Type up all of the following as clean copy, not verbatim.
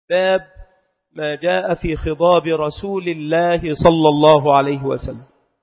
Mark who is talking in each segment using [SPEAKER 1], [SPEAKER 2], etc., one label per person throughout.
[SPEAKER 1] باب ما جاء في خضاب رسول الله صلى الله عليه وسلم.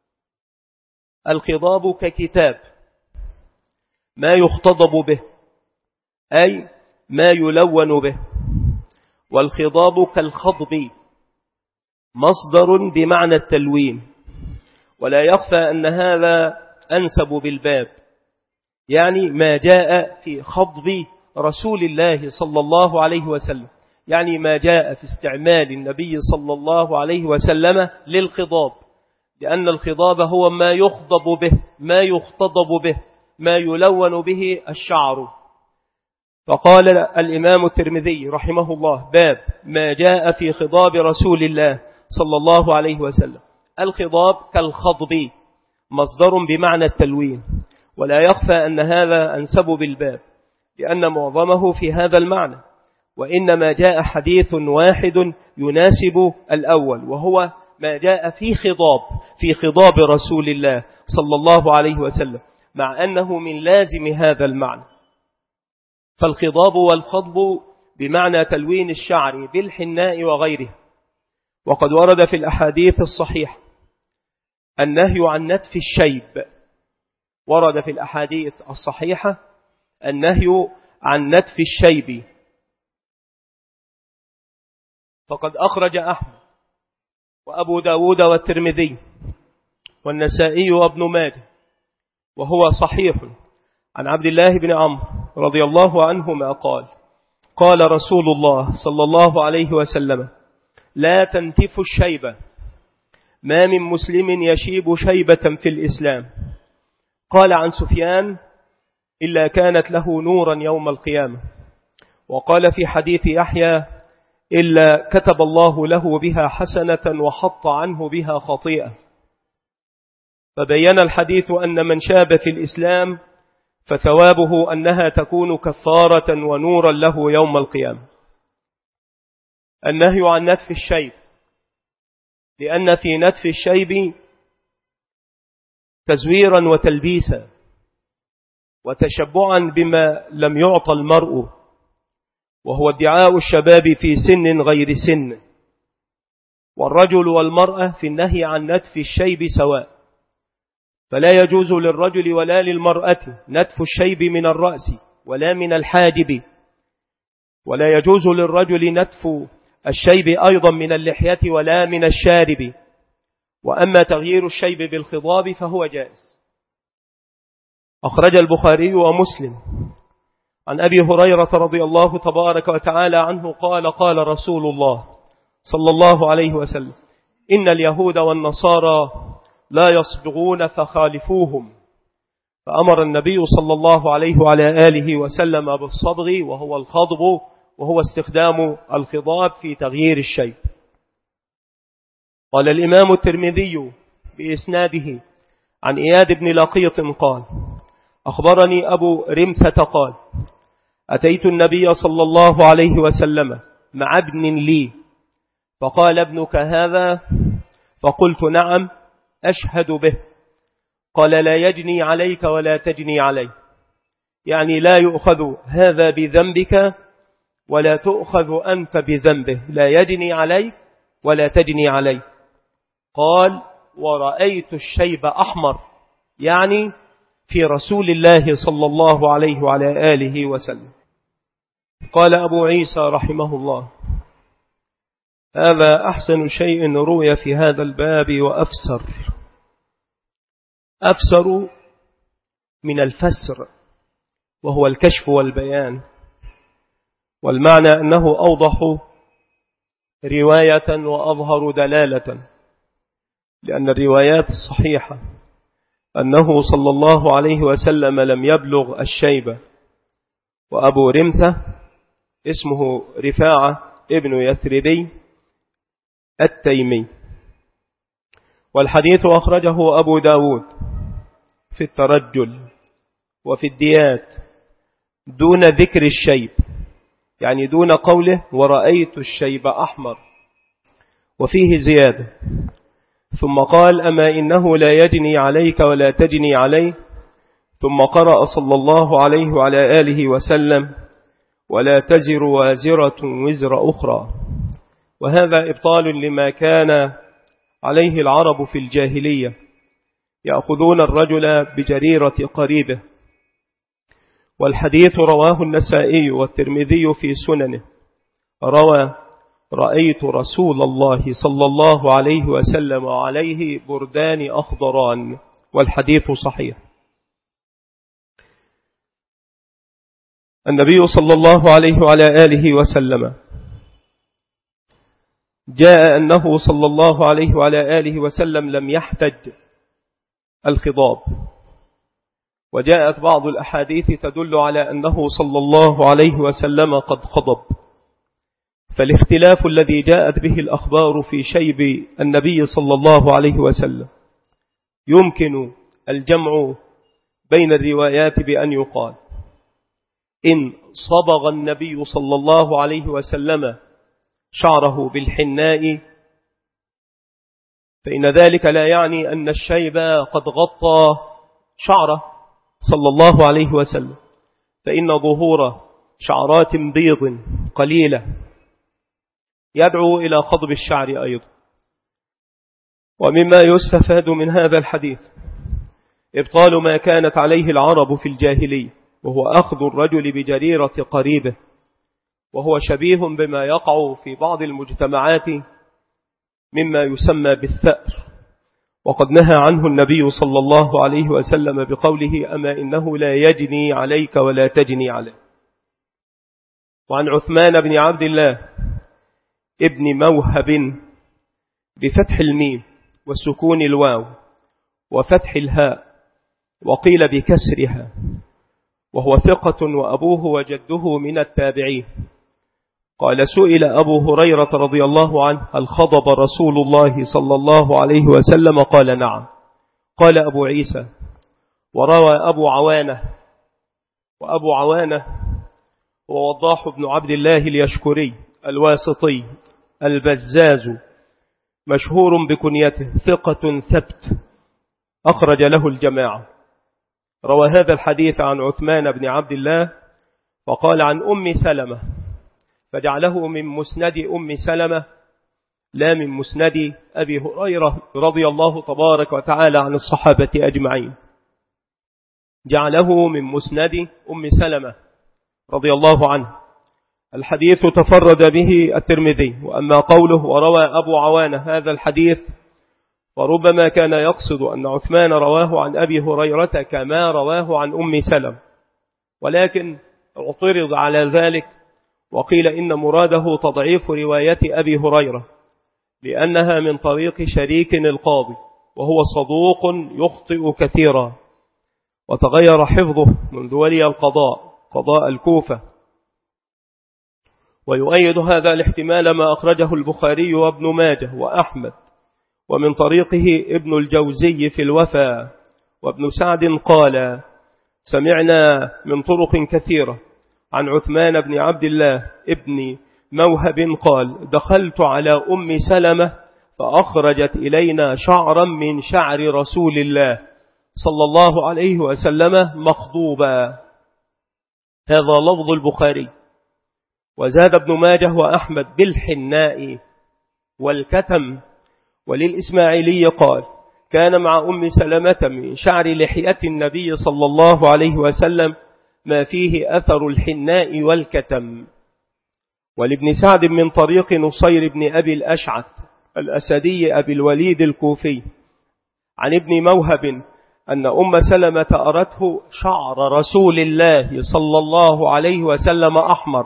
[SPEAKER 1] الخضاب ككتاب ما يختضب به، أي ما يلون به. والخضاب كالخضب مصدر بمعنى التلوين، ولا يخفى أن هذا أنسب بالباب، يعني ما جاء في خضب رسول الله صلى الله عليه وسلم، يعني ما جاء في استعمال النبي صلى الله عليه وسلم للخضاب، لأن الخضاب هو ما يخضب به، ما يختضب به، ما يلون به الشعر. فقال الإمام الترمذي رحمه الله: باب ما جاء في خضاب رسول الله صلى الله عليه وسلم. الخضاب كالخضب مصدر بمعنى التلوين، ولا يخفى أن هذا أنسب بالباب، لأن معظمه في هذا المعنى، وإنما جاء حديث واحد يناسب الأول، وهو ما جاء في خضاب رسول الله صلى الله عليه وسلم، مع أنه من لازم هذا المعنى. فالخضاب والخضب بمعنى تلوين الشعر بالحناء وغيره. وقد ورد في الأحاديث الصحيحة النهي عن نتف الشيب، ورد في الأحاديث الصحيحة النهي عن نتف الشيب. فقد أخرج أحمد وأبو داود والترمذي والنسائي وابن ماجه، وهو صحيح، عن عبد الله بن عمرو رضي الله عنهما قال: قال رسول الله صلى الله عليه وسلم: لا تنتفوا الشيبة، ما من مسلم يشيب شيبة في الإسلام. قال عن سفيان: إلا كانت له نورا يوم القيامة. وقال في حديث يحيى: إلا كتب الله له بها حسنة وحط عنه بها خطيئة. فبين الحديث أن من شاب في الإسلام فثوابه أنها تكون كفارة ونورا له يوم القيامة. النهي عن نتف الشيب، لأن في نتف الشيب تزويرا وتلبيسا وتشبعا بما لم يعطى المرء، وهو ادعاء الشباب في سن غير سن. والرجل والمرأة في النهي عن نتف الشيب سواء، فلا يجوز للرجل ولا للمرأة نتف الشيب من الرأس ولا من الحاجب، ولا يجوز للرجل نتف الشيب أيضا من اللحية ولا من الشارب. وأما تغيير الشيب بالخضاب فهو جائز. أخرج البخاري ومسلم عن أبي هريرة رضي الله تبارك وتعالى عنه قال: قال رسول الله صلى الله عليه وسلم: إن اليهود والنصارى لا يصبغون فخالفوهم. فأمر النبي صلى الله عليه وعلى آله وسلم بالصبغ، وهو الخضب، وهو استخدام الخضاب في تغيير الشيب. قال الإمام الترمذي بإسناده عن إياد بن لقيط قال: أخبرني أبو رمثة قال: أتيت النبي صلى الله عليه وسلم مع ابن لي، فقال: ابنك هذا؟ فقلت: نعم، أشهد به. قال: لا يجني عليك ولا تجني عليه، يعني لا يؤخذ هذا بذنبك ولا تؤخذ أنت بذنبه، لا يجني عليك ولا تجني عليه. قال: ورأيت الشيب أحمر، يعني في رسول الله صلى الله عليه وعلى آله وسلم. قال أبو عيسى رحمه الله: هذا أحسن شيء روي في هذا الباب وأفسر. أفسر من الفسر، وهو الكشف والبيان، والمعنى أنه أوضح رواية وأظهر دلالة، لأن الروايات الصحيحة أنه صلى الله عليه وسلم لم يبلغ الشيبة. وأبو رمثة اسمه رفاعة ابن يثربي التيمي. والحديث أخرجه أبو داود في الترجل وفي الديات دون ذكر الشيب، يعني دون قوله ورأيت الشيب أحمر، وفيه زيادة. ثم قال: أما إنه لا يجني عليك ولا تجني عليه. ثم قرأ صلى الله عليه وعلى آله وسلم: ولا تزر وازرة وزر أخرى. وهذا إبطال لما كان عليه العرب في الجاهلية، يأخذون الرجل بجريرة قريبه. والحديث رواه النسائي والترمذي في سننه، روى: رأيت رسول الله صلى الله عليه وسلم عليه بردان أخضران. والحديث صحيح. النبي صلى الله عليه وعلى آله وسلم جاء أنه صلى الله عليه وعلى آله وسلم لم يحتج الخضاب، وجاءت بعض الأحاديث تدل على أنه صلى الله عليه وسلم قد خضب. فالاختلاف الذي جاءت به الأخبار في شيب النبي صلى الله عليه وسلم يمكن الجمع بين الروايات بأن يقال: إن صبغ النبي صلى الله عليه وسلم شعره بالحناء فإن ذلك لا يعني أن الشيب قد غطى شعره صلى الله عليه وسلم، فإن ظهور شعرات بيض قليلة يدعو إلى خضب الشعر أيضا. ومما يستفاد من هذا الحديث إبطال ما كانت عليه العرب في الجاهلية، وهو أخذ الرجل بجريرة قريبه، وهو شبيه بما يقع في بعض المجتمعات مما يسمى بالثأر، وقد نهى عنه النبي صلى الله عليه وسلم بقوله: أما إنه لا يجني عليك ولا تجني عليه. وعن عثمان بن عبد الله ابن موهب بفتح الميم وسكون الواو وفتح الهاء وقيل بكسرها، وهو ثقة وأبوه وجده من التابعين. قال: سئل أبو هريرة رضي الله عنه: هل خضب رسول الله صلى الله عليه وسلم؟ قال: نعم. قال أبو عيسى: وروى أبو عوانة، وأبو عوانة هو وضاح بن عبد الله اليشكري الواسطي البزاز، مشهور بكنيته، ثقة ثبت، أخرج له الجماعة. روى هذا الحديث عن عثمان بن عبد الله، فقال عن أم سلمة، فجعله من مسند أم سلمة لا من مسند أبي هريرة رضي الله تبارك وتعالى عن الصحابة أجمعين، جعله من مسند أم سلمة رضي الله عنه. الحديث تفرد به الترمذي. وأما قوله وروى أبو عوانة هذا الحديث فربما كان يقصد أن عثمان رواه عن أبي هريرة كما رواه عن أم سلمة، ولكن اعترض على ذلك وقيل إن مراده تضعيف رواية أبي هريرة لأنها من طريق شريك القاضي، وهو صدوق يخطئ كثيرا، وتغير حفظه منذ ولي القضاء قضاء الكوفة. ويؤيد هذا الاحتمال ما أخرجه البخاري وابن ماجه وأحمد، ومن طريقه ابن الجوزي في الوفا. وابن سعد قال: سمعنا من طرق كثيرة عن عثمان بن عبد الله ابن موهب قال: دخلت على أم سلمة فأخرجت إلينا شعرا من شعر رسول الله صلى الله عليه وسلم مخضوبا. هذا لفظ البخاري. وزاد ابن ماجه وأحمد بالحناء والكتم. وللإسماعيلي قال: كان مع أم سلمة من شعر لحية النبي صلى الله عليه وسلم ما فيه أثر الحناء والكتم. ولابن سعد من طريق نصير بن أبي الأشعث الأسدي أبي الوليد الكوفي عن ابن موهب أن أم سلمة أرته شعر رسول الله صلى الله عليه وسلم أحمر.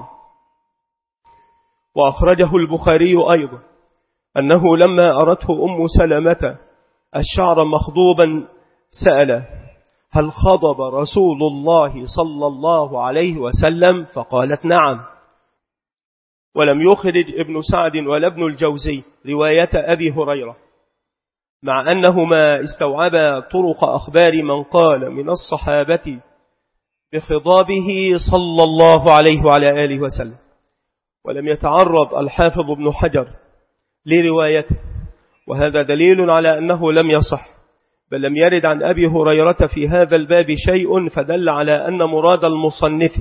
[SPEAKER 1] وأخرجه البخاري أيضا أنه لما أرته أم سلمة الشعر مخضوبا سأل: هل خضب رسول الله صلى الله عليه وسلم؟ فقالت: نعم. ولم يخرج ابن سعد ولا ابن الجوزي رواية أبي هريرة، مع أنهما استوعبا طرق أخبار من قال من الصحابة بخضابه صلى الله عليه وعلى آله وسلم. ولم يتعرض الحافظ ابن حجر لروايته، وهذا دليل على أنه لم يصح، بل لم يرد عن أبي هريرة في هذا الباب شيء، فدل على أن مراد المصنف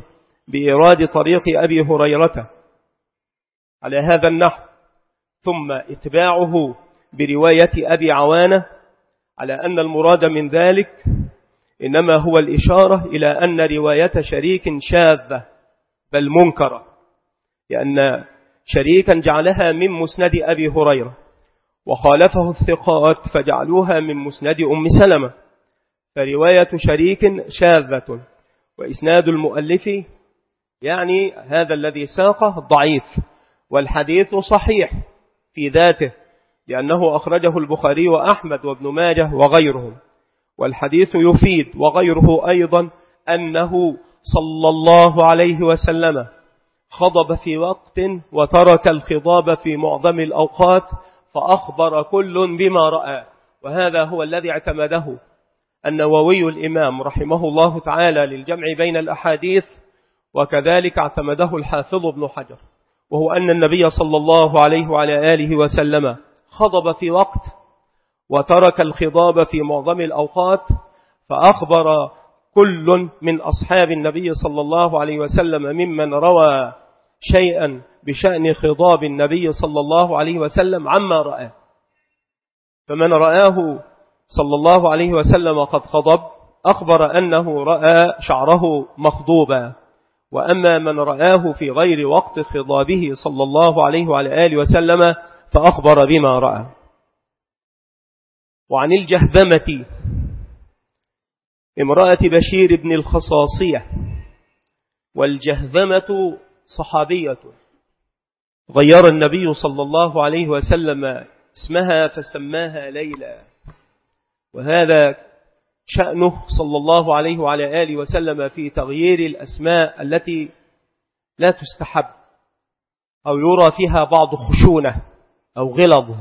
[SPEAKER 1] بإيراد طريق أبي هريرة على هذا النحو، ثم إتباعه برواية أبي عوانة على أن المراد من ذلك إنما هو الإشارة إلى أن رواية شريك شاذة بل منكرة، لأن شريكا جعلها من مسند أبي هريرة وخالفه الثقات فجعلوها من مسند أم سلمة، فرواية شريك شاذة، وإسناد المؤلف يعني هذا الذي ساقه ضعيف، والحديث صحيح في ذاته لأنه أخرجه البخاري وأحمد وابن ماجه وغيرهم، والحديث يفيد وغيره أيضا أنه صلى الله عليه وسلم خضب في وقت وترك الخضاب في معظم الأوقات، فأخبر كل بما رأى، وهذا هو الذي اعتمده النووي الإمام رحمه الله تعالى للجمع بين الأحاديث، وكذلك اعتمده الحافظ ابن حجر، وهو أن النبي صلى الله عليه وعلى آله وسلم خضب في وقت وترك الخضاب في معظم الأوقات، فأخبر كل من أصحاب النبي صلى الله عليه وسلم ممن روى شيئا بشأن خضاب النبي صلى الله عليه وسلم عما رأى، فمن رآه صلى الله عليه وسلم قد خضب أخبر أنه رأى شعره مخضوبا، وأما من رآه في غير وقت خضابه صلى الله عليه وعلى آله وسلم فأخبر بما رأى. وعن الجهبمة امرأة بشير بن الخصاصية، والجهبمة صحابية غير النبي صلى الله عليه وسلم اسمها فسماها ليلى، وهذا شأنه صلى الله عليه وعلى آله وسلم في تغيير الأسماء التي لا تستحب أو يرى فيها بعض خشونة أو غلظ،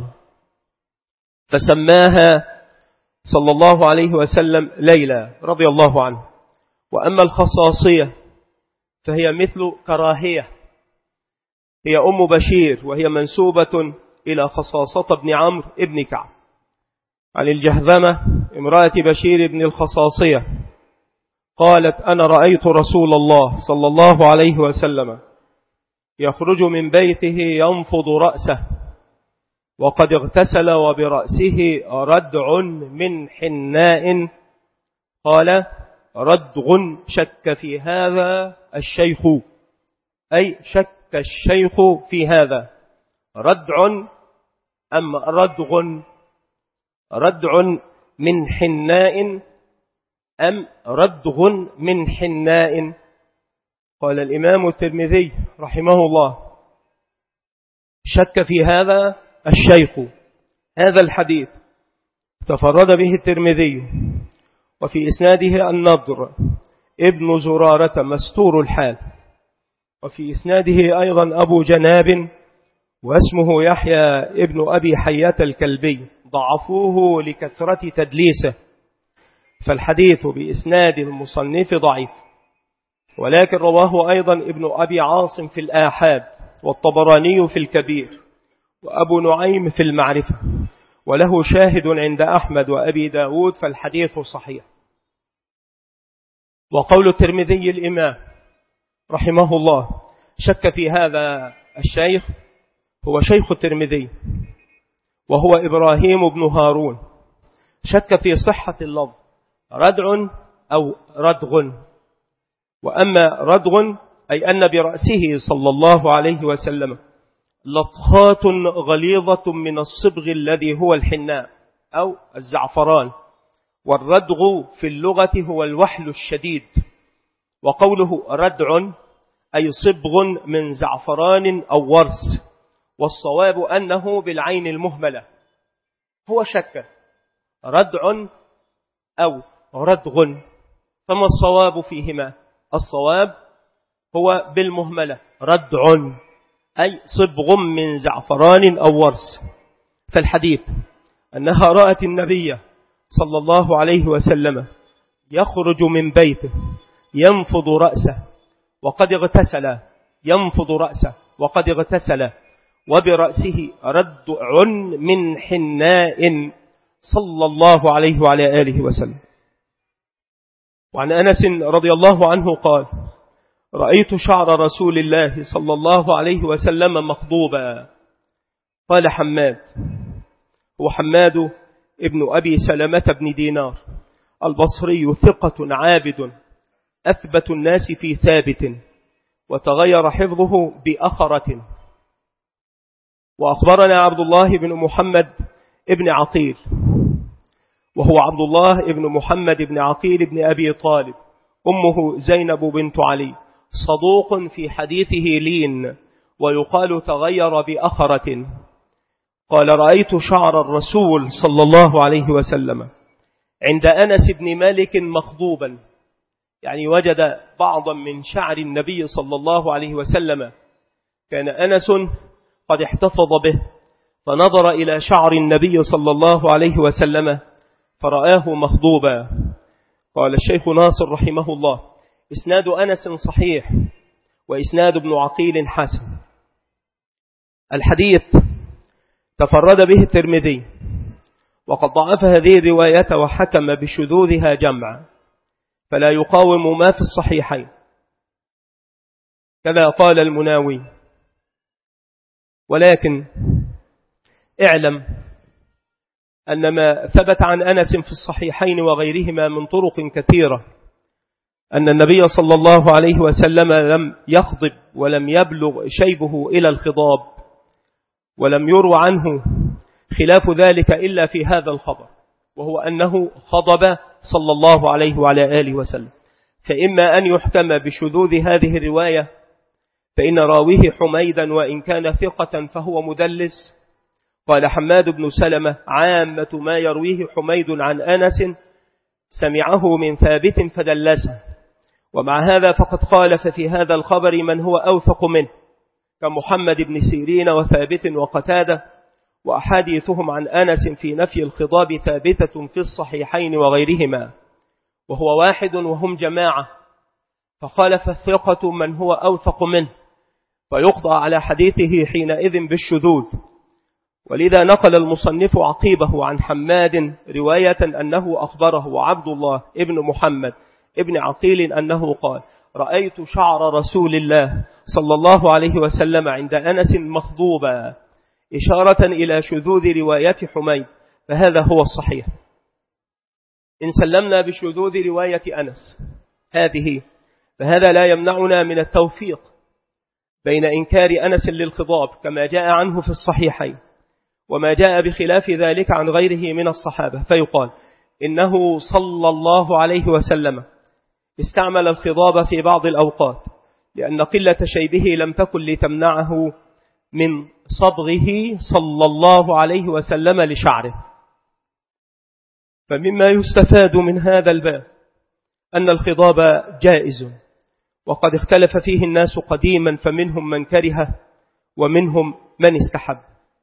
[SPEAKER 1] فسماها صلى الله عليه وسلم ليلى رضي الله عنه. وأما الخصاصية فهي مثل كراهية، هي أم بشير وهي منسوبة إلى خصاصة بن عمرو ابن كعب. عن الجهذمة امرأة بشير بن الخصاصية قالت أنا رأيت رسول الله صلى الله عليه وسلم يخرج من بيته ينفض رأسه وقد اغتسل وبرأسه ردع من حناء، قال ردغ شك في هذا الشيخ، أي شك الشيخ في هذا، ردع أم ردع من حناء أم ردغ من حناء؟ قال الإمام الترمذي رحمه الله شك في هذا الشيخ. هذا الحديث تفرد به الترمذي، وفي إسناده النضر ابن زرارة مستور الحال، وفي إسناده أيضا أبو جناب واسمه يحيى ابن أبي حيات الكلبي، ضعفوه لكثرة تدليسه، فالحديث بإسناد المصنف ضعيف، ولكن رواه أيضا ابن أبي عاصم في الآحاد، والطبراني في الكبير، وأبو نعيم في المعرفة، وله شاهد عند أحمد وأبي داود، فالحديث صحيح. وقول الترمذي الإمام رحمه الله شك في هذا الشيخ هو شيخ الترمذي وهو إبراهيم بن هارون، شك في صحة اللفظ ردع أو ردغ، وأما ردغ أي أن برأسه صلى الله عليه وسلم لطخات غليظة من الصبغ الذي هو الحناء أو الزعفران، والردغ في اللغة هو الوحل الشديد، وقوله ردع أي صبغ من زعفران أو ورس، والصواب أنه بالعين المهملة. هو شك ردع أو ردغ، فما الصواب فيهما؟ الصواب هو بالمهملة ردع أي صبغ من زعفران أو ورس. فالحديث أنها رأت النبي صلى الله عليه وسلم يخرج من بيته ينفض رأسه وقد اغتسل، ينفض رأسه وقد اغتسل، وبرأسه ردع من حناء صلى الله عليه وعلى آله وسلم. وعن أنس رضي الله عنه قال رأيت شعر رسول الله صلى الله عليه وسلم مخضوبا. قال حماد، هو حماد ابن أبي سلمة بن دينار البصري، ثقة عابد أثبت الناس في ثابت، وتغير حفظه بأخرة. وأخبرنا عبد الله بن محمد ابن عقيل، وهو عبد الله ابن محمد بن عقيل بن أبي طالب، أمه زينب بنت علي، صدوق في حديثه لين، ويقال تغير بأخرة. قال رأيت شعر الرسول صلى الله عليه وسلم عند أنس بن مالك مخضوبا، يعني وجد بعضا من شعر النبي صلى الله عليه وسلم، كان أنس قد احتفظ به، فنظر إلى شعر النبي صلى الله عليه وسلم فرآه مخضوبا. قال الشيخ ناصر رحمه الله: إسناد أنس صحيح، وإسناد ابن عقيل حسن. الحديث تفرد به الترمذي، وقد ضعف هذه الرواية وحكم بشذوذها جمع، فلا يقاوم ما في الصحيحين، كذا قال المناوي. ولكن اعلم أن ما ثبت عن أنس في الصحيحين وغيرهما من طرق كثيرة أن النبي صلى الله عليه وسلم لم يخضب ولم يبلغ شيبه إلى الخضاب، ولم يروى عنه خلاف ذلك إلا في هذا الخبر، وهو أنه خضب صلى الله عليه وعلى آله وسلم. فإما أن يحكم بشذوذ هذه الرواية، فإن راويه حميدا وإن كان ثقة فهو مدلس. قال حماد بن سلمة: عامة ما يرويه حميد عن أنس سمعه من ثابت فدلسه، ومع هذا فقد خالف في هذا الخبر من هو أوثق منه كمحمد بن سيرين وثابت وقتادة، وأحاديثهم عن أنس في نفي الخضاب ثابتة في الصحيحين وغيرهما، وهو واحد وهم جماعة، فخالف الثقة من هو أوثق منه، فيقضى على حديثه حينئذ بالشذوذ. ولذا نقل المصنف عقيبه عن حماد رواية أنه أخبره عبد الله ابن محمد ابن عقيل أنه قال: رأيت شعر رسول الله صلى الله عليه وسلم عند أنس مخضوبا، إشارة إلى شذوذ رواية حميد، فهذا هو الصحيح. إن سلمنا بشذوذ رواية أنس هذه، فهذا لا يمنعنا من التوفيق بين إنكار أنس للخضاب كما جاء عنه في الصحيحين، وما جاء بخلاف ذلك عن غيره من الصحابة، فيقال إنه صلى الله عليه وسلم استعمل الخضاب في بعض الأوقات، لأن قلة شيبه لم تكن لتمنعه من صبغه صلى الله عليه وسلم لشعره. فمما يستفاد من هذا الباب أن الخضاب جائز، وقد اختلف فيه الناس قديما، فمنهم من كره ومنهم من استحب.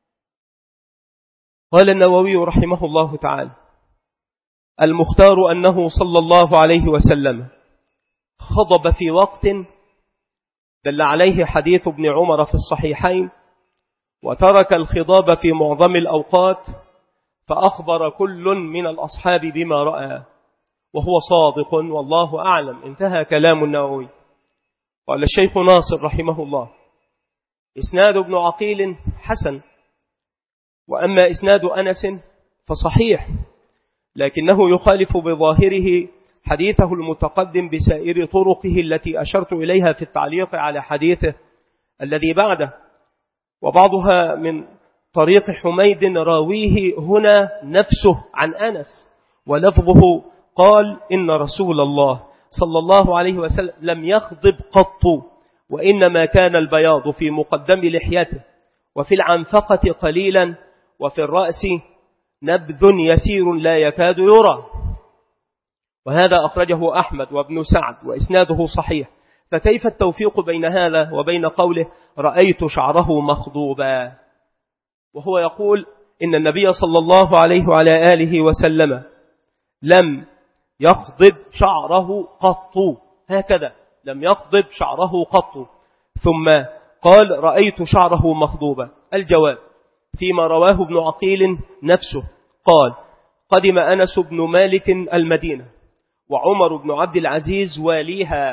[SPEAKER 1] قال النووي رحمه الله تعالى: المختار أنه صلى الله عليه وسلم خضب في وقت دل عليه حديث ابن عمر في الصحيحين، وترك الخضاب في معظم الأوقات، فأخبر كل من الأصحاب بما رأى، وهو صادق والله أعلم. انتهى كلام النووي. قال الشيخ ناصر رحمه الله: إسناد ابن عقيل حسن، وأما إسناد أنس فصحيح، لكنه يخالف بظاهره حديثه المتقدم بسائر طرقه التي أشرت إليها في التعليق على حديثه الذي بعده، وبعضها من طريق حميد راويه هنا نفسه عن أنس، ولفظه قال: إن رسول الله صلى الله عليه وسلم لم يخضب قط، وإنما كان البياض في مقدم لحيته، وفي العنفقة قليلا، وفي الرأس نبذ يسير لا يكاد يرى. وهذا أخرجه أحمد وابن سعد وإسناده صحيح. فكيف التوفيق بين هذا وبين قوله رأيت شعره مخضوبا، وهو يقول إن النبي صلى الله عليه وعلى آله وسلم لم يخضب شعره قط، هكذا لم يخضب شعره قط، ثم قال رأيت شعره مخضوبا. الجواب فيما رواه ابن عقيل نفسه، قال: قدم أنس بن مالك المدينة، وعمر بن عبد العزيز واليها،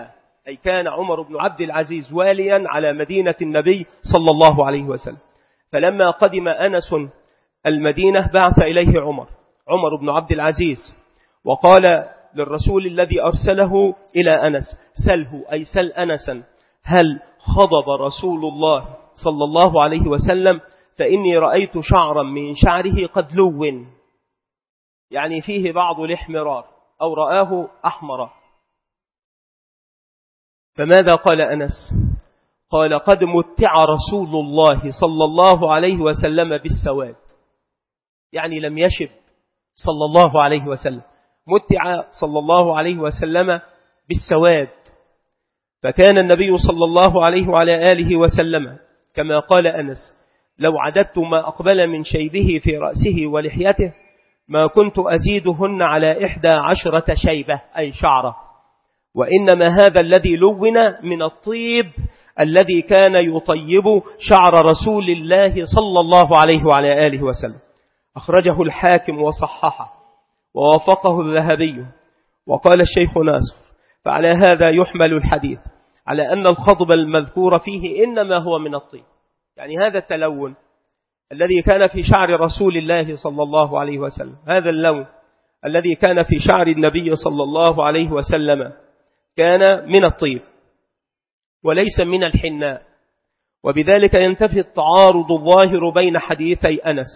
[SPEAKER 1] أي كان عمر بن عبد العزيز واليا على مدينة النبي صلى الله عليه وسلم. فلما قدم أنس المدينة بعث إليه عمر بن عبد العزيز وقال للرسول الذي أرسله إلى أنس: سله، أي سل أنسا، هل خضب رسول الله صلى الله عليه وسلم؟ فإني رأيت شعرا من شعره قد لون، يعني فيه بعض الاحمرار، أو رآه أحمر. فماذا قال أنس؟ قال: قد متع رسول الله صلى الله عليه وسلم بالسواد، يعني لم يشب صلى الله عليه وسلم، متع صلى الله عليه وسلم بالسواد. فكان النبي صلى الله عليه وعلى آله وسلم كما قال أنس: لو عددت ما أقبل من شيبه في رأسه ولحيته ما كنت أزيدهن على 11 شيبة، أي شعرة، وإنما هذا الذي لون من الطيب الذي كان يطيب شعر رسول الله صلى الله عليه وعلى آله وسلم. أخرجه الحاكم وصححه ووافقه الذهبي. وقال الشيخ ناصر: فعلى هذا يحمل الحديث على أن الخضب المذكور فيه إنما هو من الطيب، يعني هذا التلون الذي كان في شعر رسول الله صلى الله عليه وسلم، هذا اللون الذي كان في شعر النبي صلى الله عليه وسلم كان من الطيب وليس من الحناء. وبذلك ينتفي التعارض الظاهر بين حديثي أنس.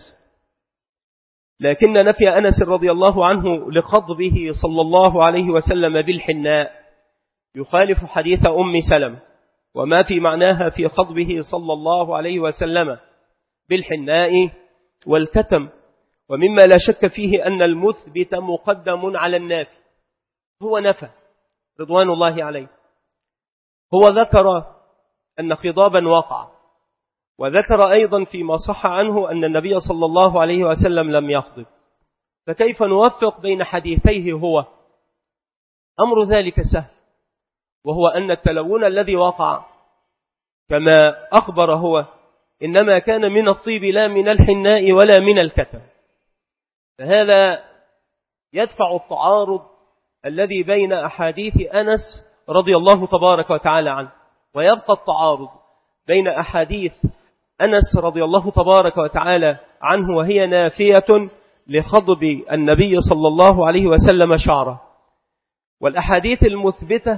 [SPEAKER 1] لكن نفي أنس رضي الله عنه لخضبه صلى الله عليه وسلم بالحناء يخالف حديث أم سلمة وما في معناها في خضبه صلى الله عليه وسلم بالحناء والكتم. ومما لا شك فيه أن المثبت مقدم على النافي. هو نفى رضوان الله عليه، هو ذكر أن خضابا وقع، وذكر أيضا فيما صح عنه أن النبي صلى الله عليه وسلم لم يخضب، فكيف نوفق بين حديثيه؟ هو أمر ذلك سهل، وهو أن التلون الذي وقع كما أخبر هو إنما كان من الطيب لا من الحناء ولا من الكتم. فهذا يدفع التعارض الذي بين أحاديث أنس رضي الله تبارك وتعالى عنه، ويبقى التعارض بين أحاديث أنس رضي الله تبارك وتعالى عنه وهي نافية لخضب النبي صلى الله عليه وسلم شعره، والأحاديث المثبتة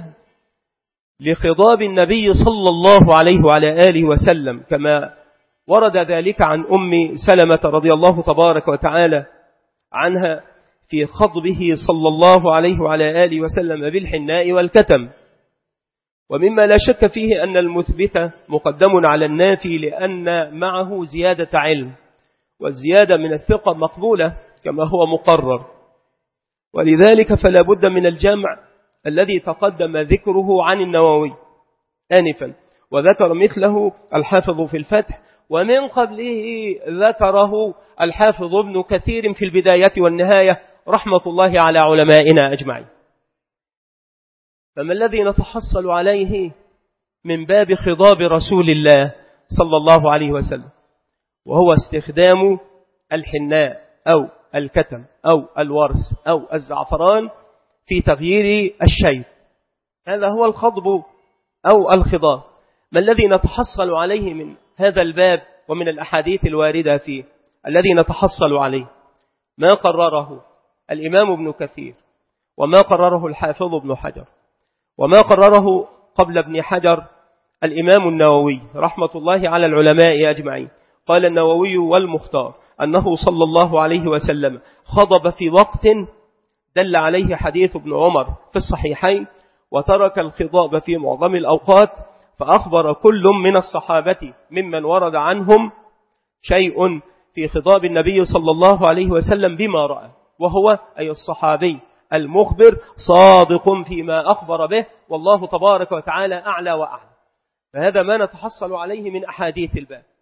[SPEAKER 1] لخضاب النبي صلى الله عليه وعلى آله وسلم كما ورد ذلك عن أم سلمة رضي الله تبارك وتعالى عنها في خضبه صلى الله عليه وعلى آله وسلم بالحناء والكتم. ومما لا شك فيه أن المثبت مقدم على النافي لأن معه زيادة علم، والزيادة من الثقة مقبولة كما هو مقرر، ولذلك فلا بد من الجمع الذي تقدم ذكره عن النووي آنفا، وذكر مثله الحافظ في الفتح، ومن قبله ذكره الحافظ ابن كثير في البداية والنهاية رحمة الله على علمائنا أجمعين. فما الذي نتحصل عليه من باب خضاب رسول الله صلى الله عليه وسلم؟ وهو استخدام الحناء أو الكتم أو الورس أو الزعفران في تغيير الشيب. هذا هو الخضب أو الخضاب. ما الذي نتحصل عليه من هذا الباب ومن الأحاديث الواردة فيه؟ الذي نتحصل عليه ما قرره الإمام ابن كثير، وما قرره الحافظ ابن حجر، وما قرره قبل ابن حجر الإمام النووي رحمة الله على العلماء أجمعين. قال النووي: والمختار أنه صلى الله عليه وسلم خضب في وقت دل عليه حديث ابن عمر في الصحيحين، وترك الخضاب في معظم الأوقات، فأخبر كل من الصحابة ممن ورد عنهم شيء في خضاب النبي صلى الله عليه وسلم بما رأى، وهو أي الصحابي المخبر صادق فيما أخبر به، والله تبارك وتعالى أعلى وأعلى. فهذا ما نتحصل عليه من أحاديث الباب.